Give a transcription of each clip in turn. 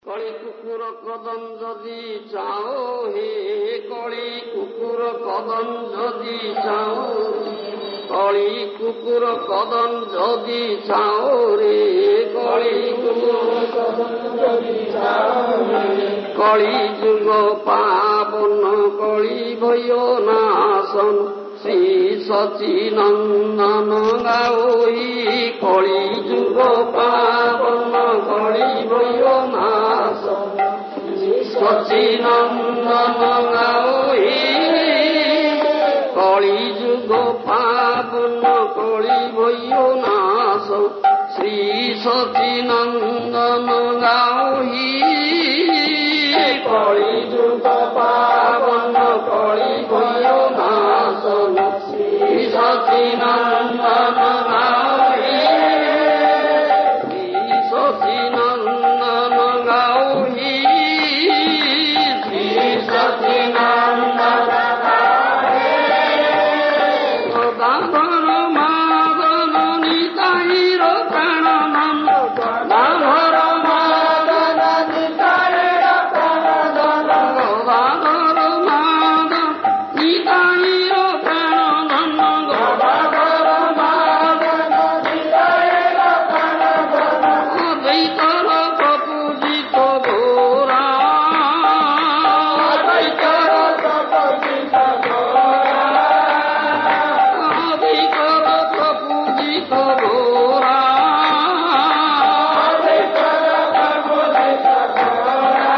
କଳି କୁକୁର କଦମ ଯଦି ଚାଓ ହେ କଳି କୁକୁର କଦମ ଯଦି ଚାଓ କଳି କୁକୁର କଦମ ଯଦି ଚାଓ ରେ କଳି କୁକୁର କଦମ ଯଦି ଚାଓ ରେ କଳି ଯୁଗ ପାବନ କଳି ଭୟ ନାଶନ ଶ୍ରୀ ସଚିନନ୍ଦନ ଗାଓଇ କଳି ଯୁଗ ପାବନ କଳି ଭୟ ନାଶନ ଶ୍ରୀ ସଚିନନ୍ଦନ ଗାଓଇ କଳି ଯୁଗ ପାବନ କଳି ଭୟ ନାଶ ଶ୍ରୀ ସଚିନନ୍ଦନ ଗାଓଇ କଳି ଯୁଗ ପାବନ କଳି ଭୟ ନାଶନ ଶ୍ରୀ ସଚିନନ୍ଦନ ଗାଓଇ ଶ୍ରୀ ସଚିନନ୍ଦନ ଗାଓଇ ଶ୍ରୀ ସଚିନନ୍ଦନ ଦାଧର ମାଦନ ନିତାଇର ପ୍ରାଣନନ୍ଦ ଦାଧର ମାଦନ ନିତାଇର ପ୍ରାଣନନ୍ଦ ଦାଧର ମାଦନ ନିତାଇର ପ୍ରାଣନନ୍ଦ ଦାଧର ମାଦନ ନିତାଇର ପ୍ରାଣନନ୍ଦ ଅଦ୍ୱୈତର ପ୍ରପୂଜିତ ଘୋରା ଅଦ୍ୱୈତର ପ୍ରପୂଜିତ ଘୋରା ଅଦ୍ୱୈତର ପ୍ରପୂଜିତ ଘୋରା ଅଦ୍ୱୈତର ପ୍ରପୂଜିତ ଘୋରା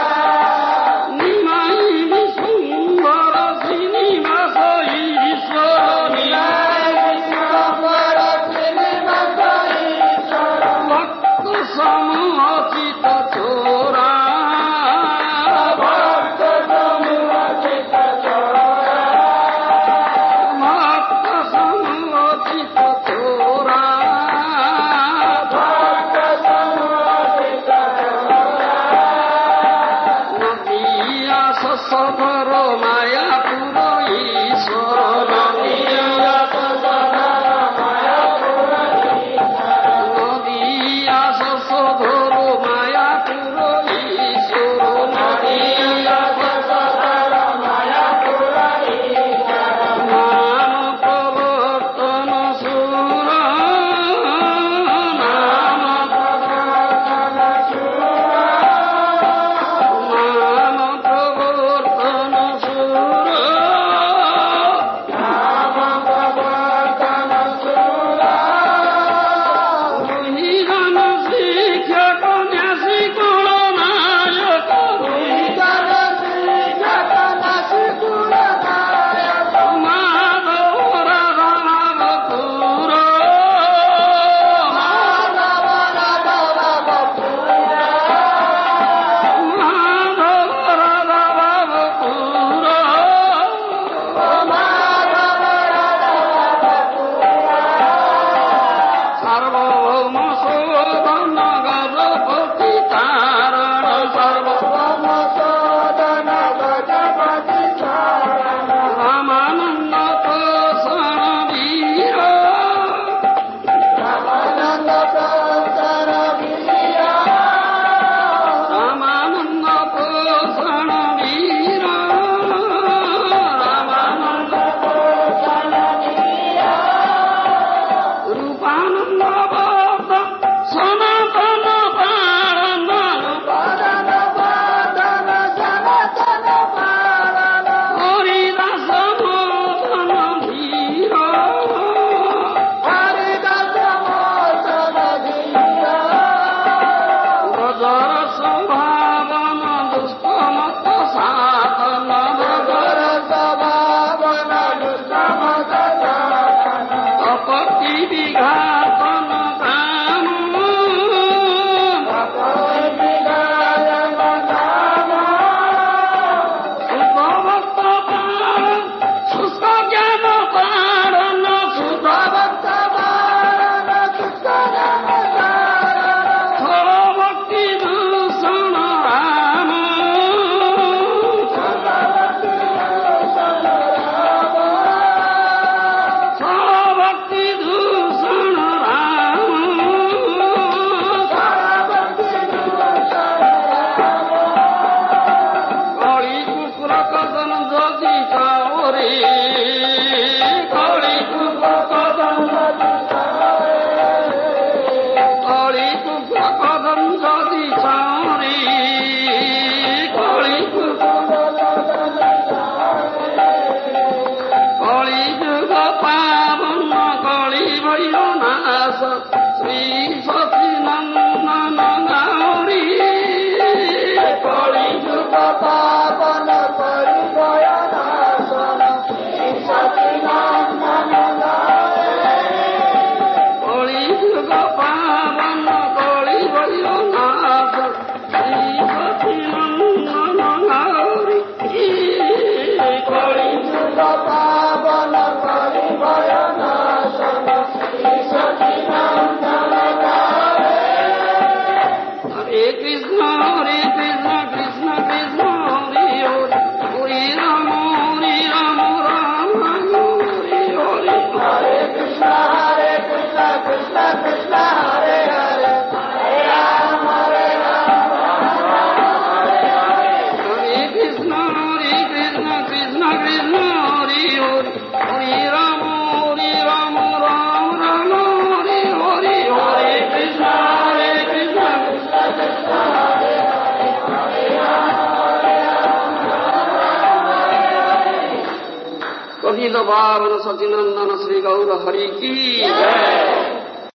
ନିମାଇ ସୁନ୍ଦର ଶ୍ରୀନିବାସ ଈଶ୍ୱର ନିମାଇ ସୁନ୍ଦର ଶ୍ରୀନିବାସ ଈଶ୍ୱର ଭକ୍ତ ସମୂହଚିତ ଚୋରା ଭକ୍ତ ସମୂହଚିତ ଚୋରା ଭକ୍ତ ସମୂହଚିତ ଚୋରା ଭକ୍ତ ସମୂହଚିତ ଚୋରା ନଦିଆ ଶଶଧର ମାୟାପୁର ଈଶ୍ୱର ନଦିଆ ଶଶଧର ମାୟାପୁର ଈଶ୍ୱର ନଦିଆ ଶଶଧର ମାୟାପୁର ଈଶ୍ୱର ନଦିଆ ଶଶଧର ମାୟାପୁର ଈଶ୍ୱର ନାମ ପ୍ରବର୍ତ୍ତନ ସୁର ନାମ ପ୍ରବର୍ତ୍ତନ ସୁର ନାମ ପ୍ରବର୍ତ୍ତନ ସୁର ନାମ ପ୍ରବର୍ତ୍ତନ ସୁର ଦୁହିଗାନ ଶିକ୍ଷକ ନ୍ୟାସୀ କୁଳ ନାୟକ ଦୁହିଗାନ ଶିକ୍ଷକ ନ୍ୟାସୀ କୁଳ ନାୟକ ମାଧବ ରାଧାବ ପୁର ମାଧବ ରାଧାବ ପୁର ମାଧବ ରାଧାବ ପୁର ମାଧବ ରାଧାବ ପୁର ସାର୍ବଭୌମ ଶୋଧନ ଗଜପତି ତାରଣ ସାର୍ବଭୌମ ଶୋଧନ ଗଜପତି ତାରଣ ରାମାନନ୍ଦ ପ୍ରସନ୍ନ ବୀର ରାମାନନ୍ଦ ପ୍ରସନ୍ନ ବୀର ରାମାନନ୍ଦ ପ୍ରସନ୍ନ ବୀର ରାମାନନ୍ଦ ପ୍ରସନ୍ନ ବୀର ରୂପାନନ୍ଦ ବଦ ସନାତନ ପାଳନ ରୂପାନନ୍ଦ ବଦନ ସନାତନ ପାଳନ ହରିଦାସ ମୋହନ ଧୀର ହରିଦାସ ମୋହନ ଧୀର ବ୍ରଜର ସ୍ୱଭାବନ ଦୁଷ୍ଟମତ ସାଧନ ବ୍ରଜର ସ୍ୱଭାବନ ଦୁଷ୍ଟମତ ସାଧନ ଅପତି ବିଘାତନ କାମ ଅପତି ବିଘାତନ କାମ ସୁଧ ଭକ୍ତ ପାଳନ ସୁସ୍ଥ ଜ୍ଞାନ ପାଳନ ସୁଧ ଭକ୍ତ ପାଳନ ସୁସ୍ଥ ଜ୍ଞାନ ପାଳନ ଥଳ ଭକ୍ତି ଦୂଷଣ ରାମ ଥଳ ଭକ୍ତି ଦୂଷଣ ରାମ ଥଳ ଭକ୍ତି ଦୂଷଣ ରାମ सच्चिद भावन सचिनंदन श्री गौर हरि की जय।